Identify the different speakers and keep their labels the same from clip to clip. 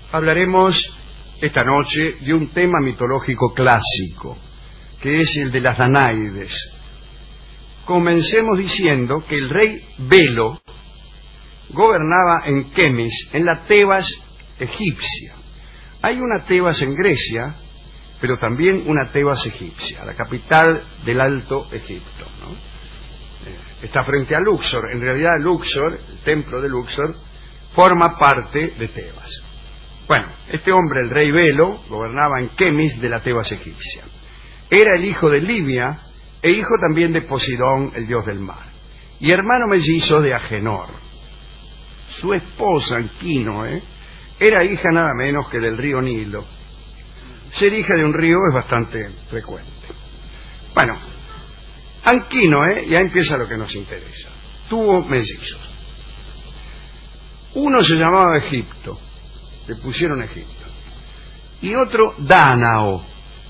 Speaker 1: Hablaremos esta noche de un tema mitológico clásico, que es el de las Danáides. Comencemos diciendo que el rey Belo gobernaba en Kemis, en la Tebas egipcia. Hay una Tebas en Grecia, pero también una Tebas egipcia, la capital del Alto Egipto, ¿no? Está frente a Luxor. En realidad Luxor, el templo de Luxor, forma parte de Tebas. Bueno, este hombre, el rey Belo, gobernaba en Kemis de la Tebas egipcia. Era el hijo de Libia e hijo también de Poseidón, el dios del mar, y hermano mellizo de Agenor. Su esposa, Anquinoe, era hija nada menos que del río Nilo. Ser hija de un río es bastante frecuente. Bueno, Anquinoe, ya empieza lo que nos interesa. Tuvo mellizos. Uno se llamaba Egipto, le pusieron Egipto, y otro Dánao.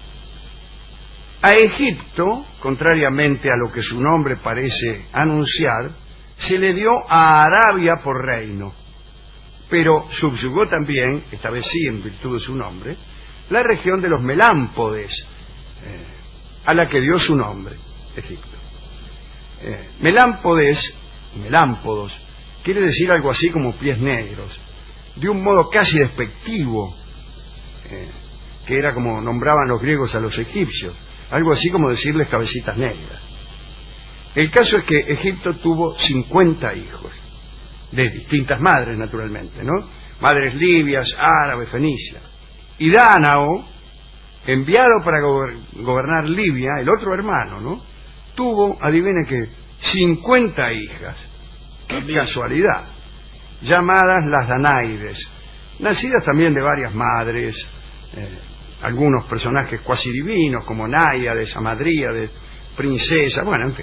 Speaker 1: A Egipto, contrariamente a lo que su nombre parece anunciar, se le dio a Arabia por reino, pero subyugó también, esta vez sí en virtud de su nombre, la región de los Melámpodes, a la que dio su nombre, Egipto. Melámpodos, quiere decir algo así como pies negros, de un modo casi despectivo, que era como nombraban los griegos a los egipcios, algo así como decirles cabecitas negras. El caso es que Egipto tuvo 50 hijos, de distintas madres naturalmente, ¿no? Madres libias, árabes, fenicias. Y Dánao, enviado para gobernar Libia, el otro hermano, ¿no?, tuvo, adivine qué, 50 hijas. ¡Qué casualidad! Llamadas las Danáides, nacidas también de varias madres, algunos personajes cuasi divinos como Náyades, Amadríades, princesas, bueno, en fin.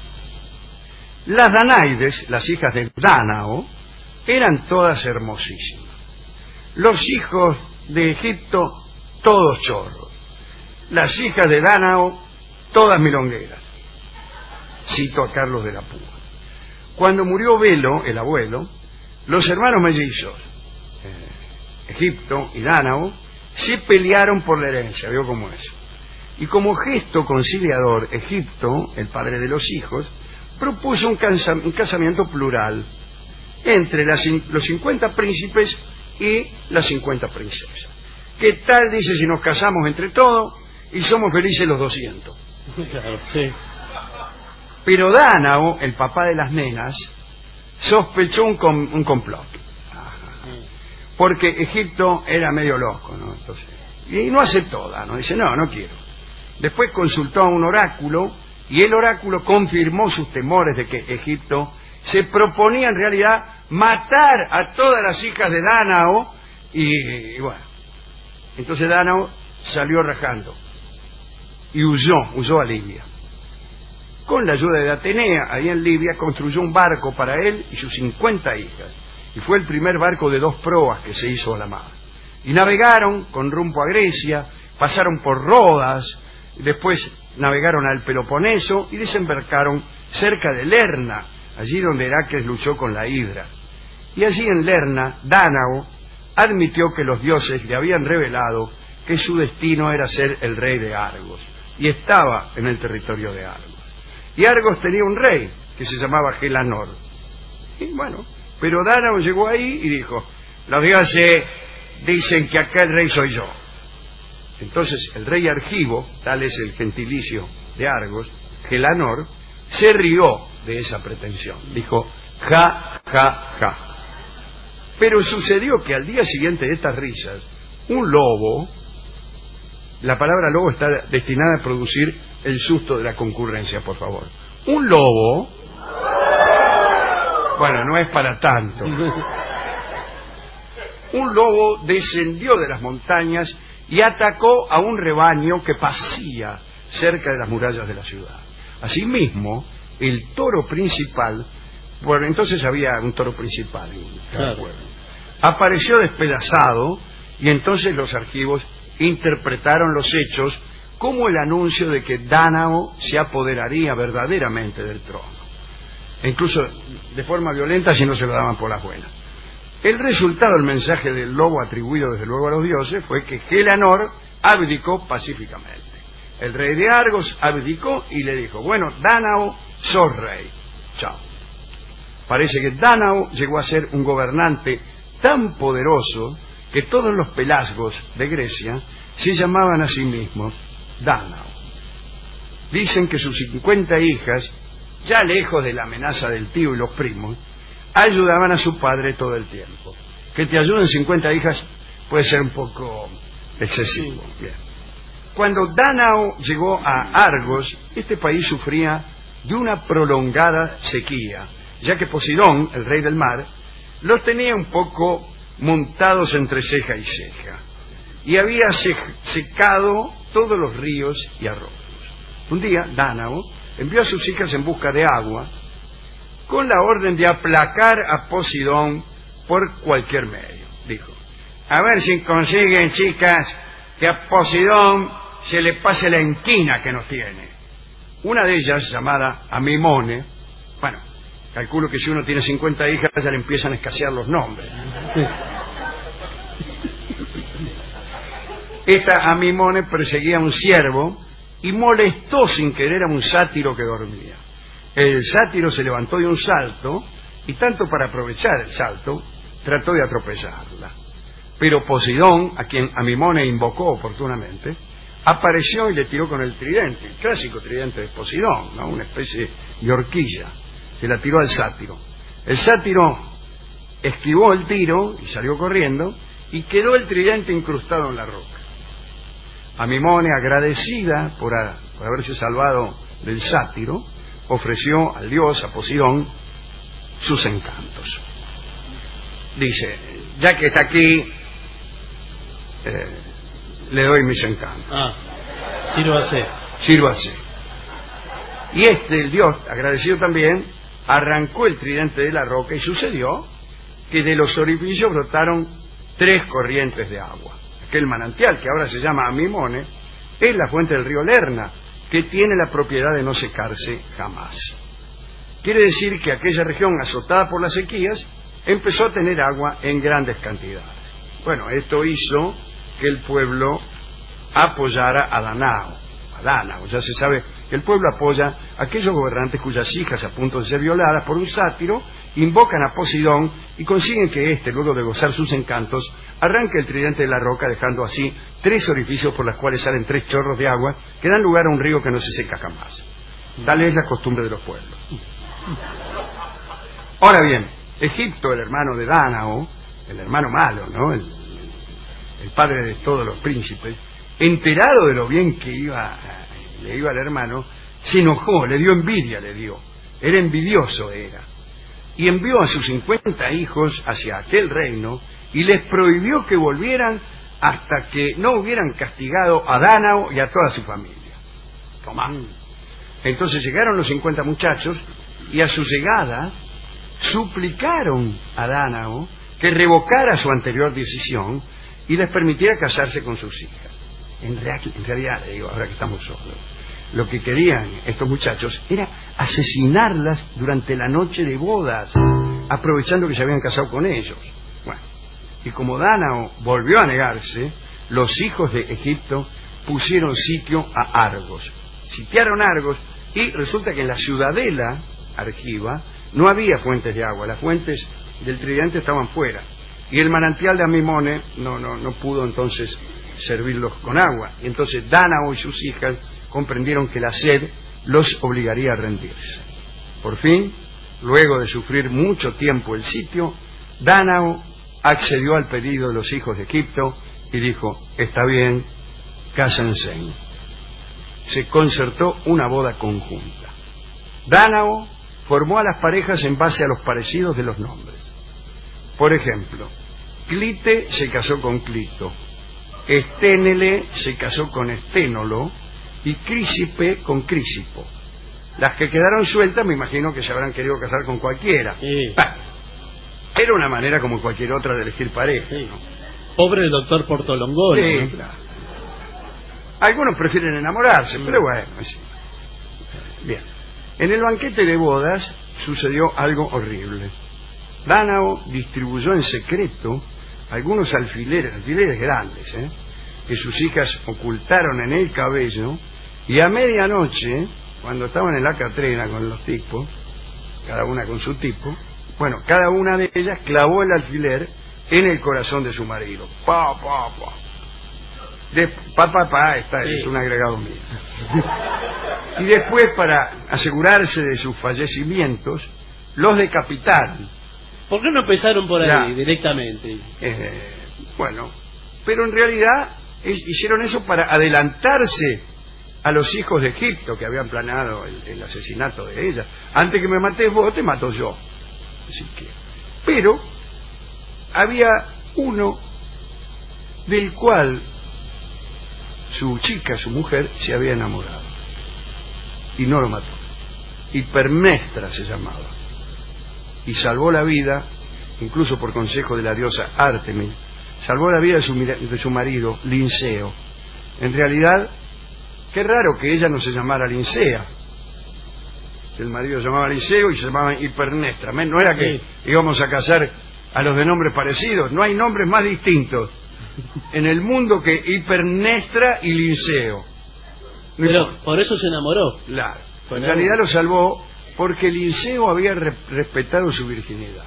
Speaker 1: Las Danáides, las hijas de Dánao, eran todas hermosísimas. Los hijos de Egipto, todos chorros. Las hijas de Dánao, todas milongueras. Cito a Carlos de la Púa. Cuando murió Belo, el abuelo, los hermanos mellizos, Egipto y Dánao, se pelearon por la herencia, ¿vio cómo es? Y como gesto conciliador, Egipto, el padre de los hijos, propuso un casamiento plural entre los 50 príncipes y las 50 princesas. ¿Qué tal, dice, si nos casamos entre todos y somos felices los 200?
Speaker 2: Claro, sí.
Speaker 1: Pero Dánao, el papá de las nenas, sospechó un complot. Porque Egipto era medio loco, ¿no? Entonces, y no aceptó, ¿no? Dice, no quiero. Después consultó a un oráculo y el oráculo confirmó sus temores de que Egipto se proponía en realidad matar a todas las hijas de Dánao y bueno. Entonces Dánao salió rajando y huyó a Libia. Con la ayuda de Atenea, ahí en Libia, construyó un barco para él y sus 50 hijas. Y fue el primer barco de 2 proas que se hizo a la mar. Y navegaron con rumbo a Grecia, pasaron por Rodas, después navegaron al Peloponeso y desembarcaron cerca de Lerna, allí donde Heracles luchó con la Hidra. Y allí en Lerna, Dánao admitió que los dioses le habían revelado que su destino era ser el rey de Argos, y estaba en el territorio de Argos. Y Argos tenía un rey que se llamaba Gelanor. Y bueno, pero Dánao llegó ahí y dijo, los dioses dicen que aquel rey soy yo. Entonces el rey Argivo, tal es el gentilicio de Argos, Gelanor, se rió de esa pretensión. Dijo, ja, ja, ja. Pero sucedió que al día siguiente de estas risas, un lobo, la palabra lobo está destinada a producir el susto de la concurrencia, por favor. Un lobo, bueno, no es para tanto. Un lobo descendió de las montañas y atacó a un rebaño que pasía cerca de las murallas de la ciudad. Asimismo, el toro principal, bueno, entonces había un toro principal en cada pueblo, apareció despedazado y entonces los argivos interpretaron los hechos como el anuncio de que Dánao se apoderaría verdaderamente del trono, e incluso de forma violenta si no se lo daban por las buenas. El resultado del mensaje del lobo atribuido desde luego a los dioses fue que Gelanor abdicó pacíficamente. El rey de Argos abdicó y le dijo: bueno, Dánao, sos rey. Chao. Parece que Dánao llegó a ser un gobernante tan poderoso que todos los pelasgos de Grecia se llamaban a sí mismos Dánao. Dicen que sus 50 hijas, ya lejos de la amenaza del tío y los primos, ayudaban a su padre todo el tiempo. Que te ayuden 50 hijas puede ser un poco excesivo. Bien. Cuando Dánao llegó a Argos, este país sufría de una prolongada sequía, ya que Poseidón, el rey del mar, los tenía un poco montados entre ceja y ceja, y había secado todos los ríos y arroyos. Un día, Dánao envió a sus hijas en busca de agua, con la orden de aplacar a Poseidón por cualquier medio. Dijo: a ver si consiguen, chicas, que a Poseidón se le pase la inquina que nos tiene. Una de ellas, llamada Amimone, bueno, calculo que si uno tiene 50 hijas ya le empiezan a escasear los nombres. Esta Amimone perseguía a un ciervo y molestó sin querer a un sátiro que dormía. El sátiro se levantó de un salto y, tanto para aprovechar el salto, trató de atropellarla. Pero Poseidón, a quien Amimone invocó oportunamente, apareció y le tiró con el tridente, el clásico tridente de Poseidón, ¿no? Una especie de horquilla. Se la tiró al sátiro. El sátiro esquivó el tiro y salió corriendo, y quedó el tridente incrustado en la roca. Amimone, agradecida por haberse salvado del sátiro, ofreció al dios, a Poseidón, sus encantos. Dice: ya que está aquí, le doy mis encantos. Sírvase. Y el dios, agradecido también, arrancó el tridente de la roca, y sucedió que de los orificios brotaron 3 corrientes de agua. Aquel manantial, que ahora se llama Amimone, es la fuente del río Lerna, que tiene la propiedad de no secarse jamás. Quiere decir que aquella región, azotada por las sequías, empezó a tener agua en grandes cantidades. Bueno, esto hizo que el pueblo apoyara a Dánao. Ya se sabe que el pueblo apoya a aquellos gobernantes cuyas hijas, a punto de ser violadas por un sátiro, invocan a Poseidón y consiguen que éste, luego de gozar sus encantos, arranque el tridente de la roca, dejando así 3 orificios por los cuales salen 3 chorros de agua que dan lugar a un río que no se seca jamás. Tal es la costumbre de los pueblos. Ahora bien, Egipto, el hermano de Dánao, el hermano malo, ¿no? El padre de todos los príncipes, enterado de lo bien que le iba al hermano, se enojó, le dio envidia, era envidioso, y envió a sus 50 hijos hacia aquel reino y les prohibió que volvieran hasta que no hubieran castigado a Dánao y a toda su familia. Tomá. Entonces llegaron los 50 muchachos y a su llegada suplicaron a Dánao que revocara su anterior decisión y les permitiera casarse con sus hijas. En realidad, ahora que estamos solos, lo que querían estos muchachos era asesinarlas durante la noche de bodas, aprovechando que se habían casado con ellos. Bueno, y como Dánao volvió a negarse, los hijos de Egipto pusieron sitio a Argos. Sitiaron Argos, y resulta que en la ciudadela Argiva no había fuentes de agua, las fuentes del tridente estaban fuera, y el manantial de Amimone no pudo entonces servirlos con agua. Y entonces Dánao y sus hijas comprendieron que la sed los obligaría a rendirse. Por fin, luego de sufrir mucho tiempo el sitio, Dánao accedió al pedido de los hijos de Egipto y dijo: está bien, cásense. Se concertó una boda conjunta. Dánao formó a las parejas en base a los parecidos de los nombres. Por ejemplo, Clite se casó con Clito, Esténele se casó con Esténolo y Crísipe con Crísipo. Las que quedaron sueltas me imagino que se habrán querido casar con cualquiera.
Speaker 2: Sí.
Speaker 1: Era una manera como cualquier otra de elegir pareja.
Speaker 2: Sí. Pobre el doctor Portolongolo.
Speaker 1: Sí,
Speaker 2: ¿no?
Speaker 1: claro. Algunos prefieren enamorarse, pero bueno, sí. Bien. En el banquete de bodas sucedió algo horrible. Dánao distribuyó en secreto algunos alfileres grandes, que sus hijas ocultaron en el cabello, y a medianoche, cuando estaban en la catrina con los tipos, cada una con su tipo, bueno, cada una de ellas clavó el alfiler en el corazón de su marido. Es un agregado mío. Y después, para asegurarse de sus fallecimientos, los decapitaron.
Speaker 2: ¿Por qué no empezaron por ahí directamente?
Speaker 1: Bueno, pero en realidad hicieron eso para adelantarse a los hijos de Egipto, que habían planeado el asesinato de ella. Antes que me mates vos, te mato yo. Así que, pero había uno del cual su mujer, se había enamorado y no lo mató. Hipermnestra se llamaba, y salvó la vida, incluso por consejo de la diosa Artemis, salvó la vida de su marido, Linceo. En realidad, qué raro que ella no se llamara Lincea. El marido se llamaba Linceo y se llamaba Hipermnestra. No era que íbamos a casar a los de nombres parecidos. No hay nombres más distintos en el mundo que Hipermnestra y Linceo.
Speaker 2: Pero por eso se enamoró.
Speaker 1: Claro. En realidad lo salvó porque Linceo había respetado su virginidad.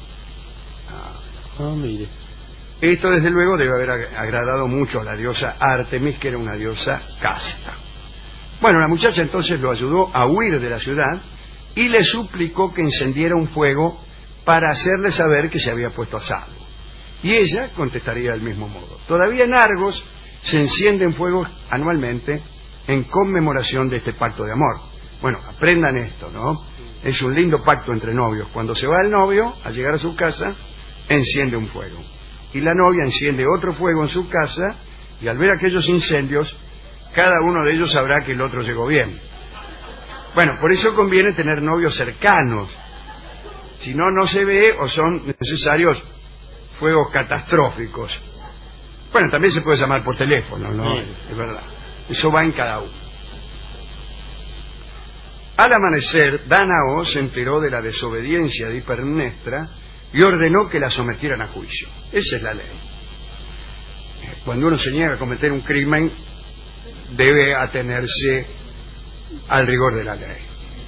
Speaker 2: Mire.
Speaker 1: Esto desde luego debe haber agradado mucho a la diosa Artemis, que era una diosa casta. Bueno, la muchacha entonces lo ayudó a huir de la ciudad y le suplicó que encendiera un fuego para hacerle saber que se había puesto a salvo. Y ella contestaría del mismo modo. Todavía en Argos se encienden fuegos anualmente en conmemoración de este pacto de amor. Bueno, aprendan esto, ¿no? Es un lindo pacto entre novios. Cuando se va el novio, al llegar a su casa, enciende un fuego. Y la novia enciende otro fuego en su casa, y al ver aquellos incendios, cada uno de ellos sabrá que el otro llegó bien. Bueno, por eso conviene tener novios cercanos. Si no, no se ve o son necesarios fuegos catastróficos. Bueno, también se puede llamar por teléfono, ¿no?
Speaker 2: Sí.
Speaker 1: Es verdad. Eso va en cada uno. Al amanecer, Dánao se enteró de la desobediencia de Hipermnestra y ordenó que la sometieran a juicio. Esa es la ley. Cuando uno se niega a cometer un crimen, debe atenerse al rigor de la ley.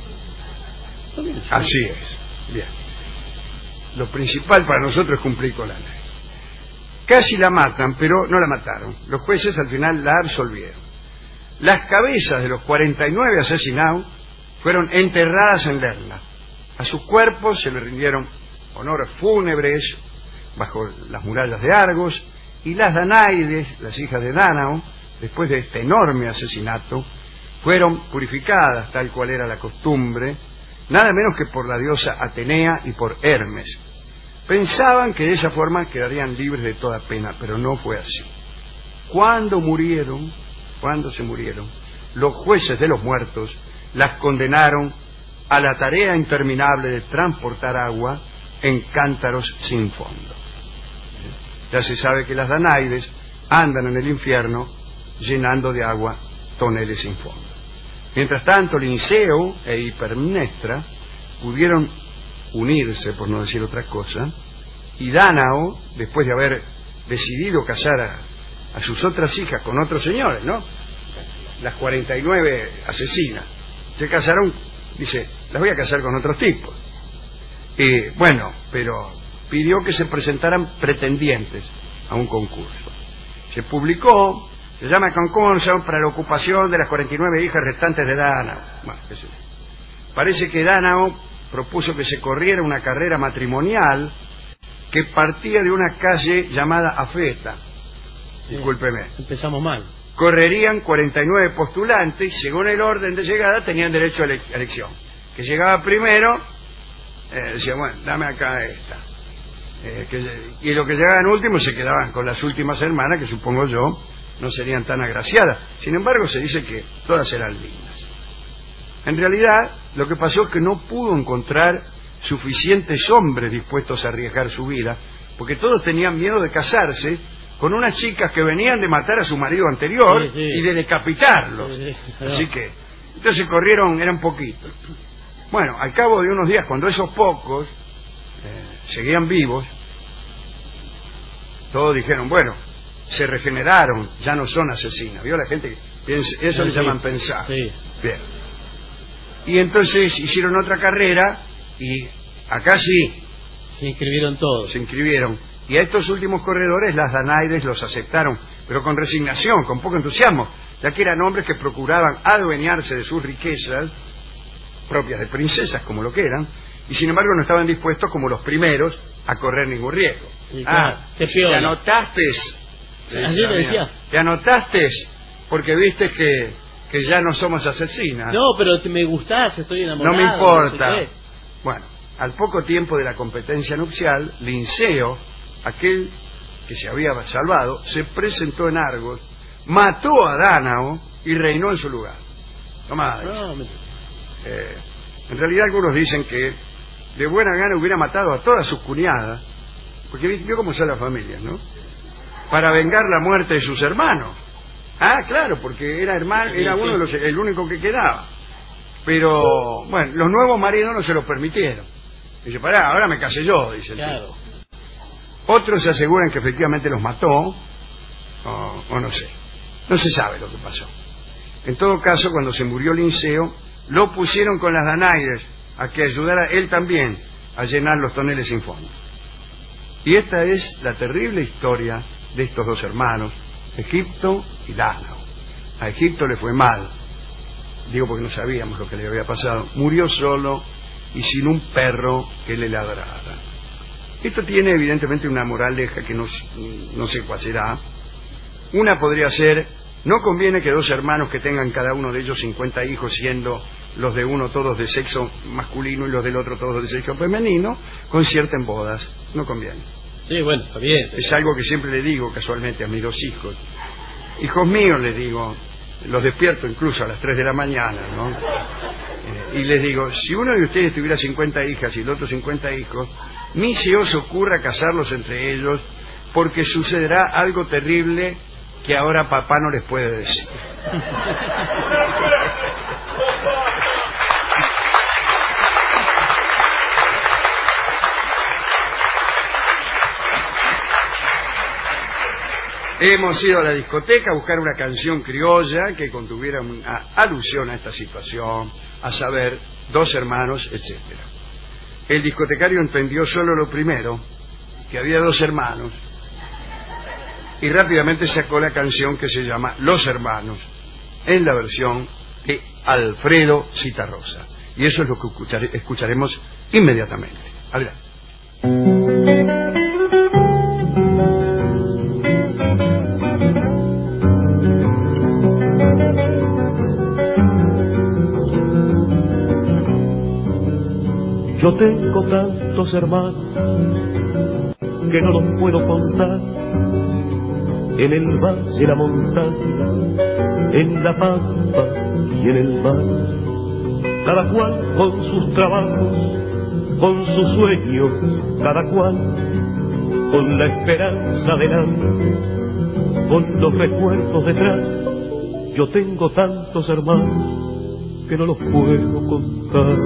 Speaker 1: Así es. Bien. Lo principal para nosotros es cumplir con la ley. Casi la matan, pero no la mataron. Los jueces al final la absolvieron. Las cabezas de los 49 asesinados fueron enterradas en Lerna. A sus cuerpos se le rindieron honores fúnebres bajo las murallas de Argos, y las Danaides, las hijas de Dánao, después de este enorme asesinato, fueron purificadas tal cual era la costumbre, nada menos que por la diosa Atenea y por Hermes. Pensaban que de esa forma quedarían libres de toda pena, pero no fue así. Cuando se murieron, los jueces de los muertos las condenaron a la tarea interminable de transportar agua en cántaros sin fondo. Ya se sabe que las Danaides andan en el infierno llenando de agua toneles sin fondo. Mientras tanto, Linceo e Hipermnestra pudieron unirse, por no decir otra cosa, y Dánao, después de haber decidido casar a sus otras hijas con otros señores, ¿no? Las 49 asesinas se casaron, dice, las voy a casar con otros tipos. Bueno, pero pidió que se presentaran pretendientes a un concurso. Se publicó, se llama concurso para la ocupación de las 49 hijas restantes de Dánao. Bueno, parece que Dánao propuso que se corriera una carrera matrimonial que partía de una calle llamada Afeta. Discúlpeme.
Speaker 2: Empezamos mal.
Speaker 1: Correrían 49 postulantes y según el orden de llegada tenían derecho a elección. Que llegaba primero, decía, bueno, dame acá esta. Y los que llegaban últimos se quedaban con las últimas hermanas, que supongo yo no serían tan agraciadas. Sin embargo, se dice que todas eran lindas. En realidad, lo que pasó es que no pudo encontrar suficientes hombres dispuestos a arriesgar su vida, porque todos tenían miedo de casarse con unas chicas que venían de matar a su marido anterior y de decapitarlos. Así que, entonces corrieron, eran poquitos. Bueno, al cabo de unos días, cuando esos pocos seguían vivos. Todos dijeron, bueno, se regeneraron, ya no son asesinas. ¿Vio la gente? Eso le llaman pensar.
Speaker 2: Sí.
Speaker 1: Bien. Y entonces hicieron otra carrera y acá sí.
Speaker 2: Se inscribieron todos.
Speaker 1: Se inscribieron. Y a estos últimos corredores las Danaides los aceptaron, pero con resignación, con poco entusiasmo, ya que eran hombres que procuraban adueñarse de sus riquezas, propias de princesas como lo que eran, y sin embargo no estaban dispuestos como los primeros a correr ningún riesgo.
Speaker 2: Claro,
Speaker 1: te anotaste,
Speaker 2: así le decía.
Speaker 1: te anotaste porque viste que ya no somos asesinas.
Speaker 2: No, pero me gustás, estoy enamorado.
Speaker 1: No me importa.
Speaker 2: No sé.
Speaker 1: Bueno, al poco tiempo de la competencia nupcial, Linceo, aquel que se había salvado, se presentó en Argos, mató a Dánao y reinó en su lugar. Tomá, en realidad algunos dicen que de buena gana hubiera matado a todas sus cuñadas, porque vio cómo son las familias, ¿no? Para vengar la muerte de sus hermanos. Ah, claro, porque era hermano, era uno de el único que quedaba. Pero, bueno, los nuevos maridos no se lo permitieron. Dice, pará, ahora me casé yo, dice el tipo. Otros se aseguran que efectivamente los mató, o no sé. No se sabe lo que pasó. En todo caso, cuando se murió Linceo, lo pusieron con las Danaides a que ayudara él también a llenar los toneles sin fondo. Y esta es la terrible historia de estos dos hermanos, Egipto y Dánao. A Egipto le fue mal, digo porque no sabíamos lo que le había pasado. Murió solo y sin un perro que le ladrara. Esto tiene evidentemente una moraleja que no sé cuál será. Una podría ser: no conviene que dos hermanos que tengan cada uno de ellos 50 hijos, siendo los de uno todos de sexo masculino y los del otro todos de sexo femenino, concierten bodas. No conviene.
Speaker 2: Sí, bueno, está bien.
Speaker 1: Es algo que siempre le digo casualmente a mis dos hijos. Hijos míos, les digo, los despierto incluso a las 3 de la mañana, ¿no? Y les digo, si uno de ustedes tuviera 50 hijas y el otro 50 hijos, ni se os ocurra casarlos entre ellos, porque sucederá algo terrible que ahora papá no les puede decir. Hemos ido a la discoteca a buscar una canción criolla que contuviera una alusión a esta situación, a saber, dos hermanos, etc. El discotecario entendió solo lo primero, que había dos hermanos, y rápidamente sacó la canción que se llama Los Hermanos, en la versión de Alfredo Citarrosa. Y eso es lo que escucharemos inmediatamente. Adelante.
Speaker 3: Yo tengo tantos hermanos que no los puedo contar, en el valle, la montaña, en la pampa y en el mar, cada cual con sus trabajos, con sus sueños, cada cual con la esperanza delante, con los recuerdos detrás. Yo tengo tantos hermanos que no los puedo contar.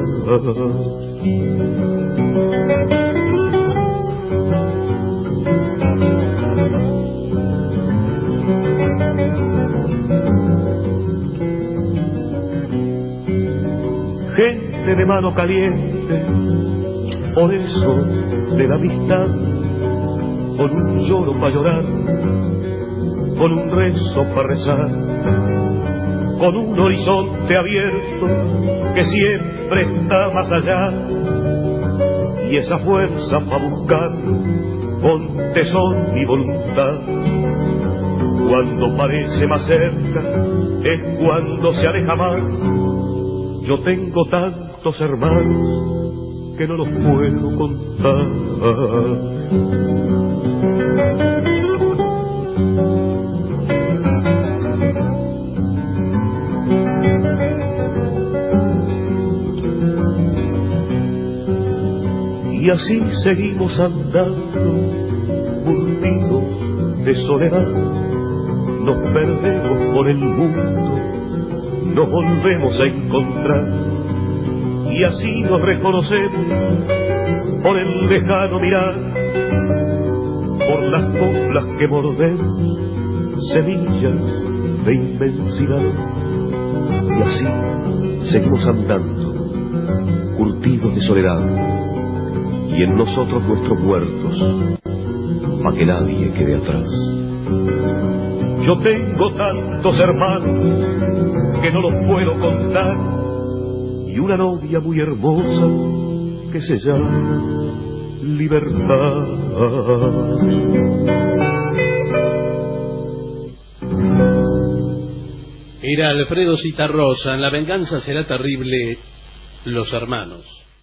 Speaker 3: Gente de mano caliente, por eso de la amistad, con un lloro para llorar, con un rezo para rezar, con un horizonte abierto que siempre está más allá, y esa fuerza para buscar con tesón y voluntad. Cuando parece más cerca es cuando se aleja más. Yo tengo tantos hermanos que no los puedo contar. Y así seguimos andando, curtidos de soledad. Nos perdemos por el mundo, nos volvemos a encontrar. Y y así nos reconocemos por el lejano mirar, por las coplas que mordemos, semillas de inmensidad. Y así seguimos andando, curtidos de soledad, y en nosotros nuestros muertos, pa' que nadie quede atrás. Yo tengo tantos hermanos que no los puedo contar, y una novia muy hermosa que se llama libertad.
Speaker 2: Era Alfredo Zitarrosa en La venganza será terrible, Los hermanos.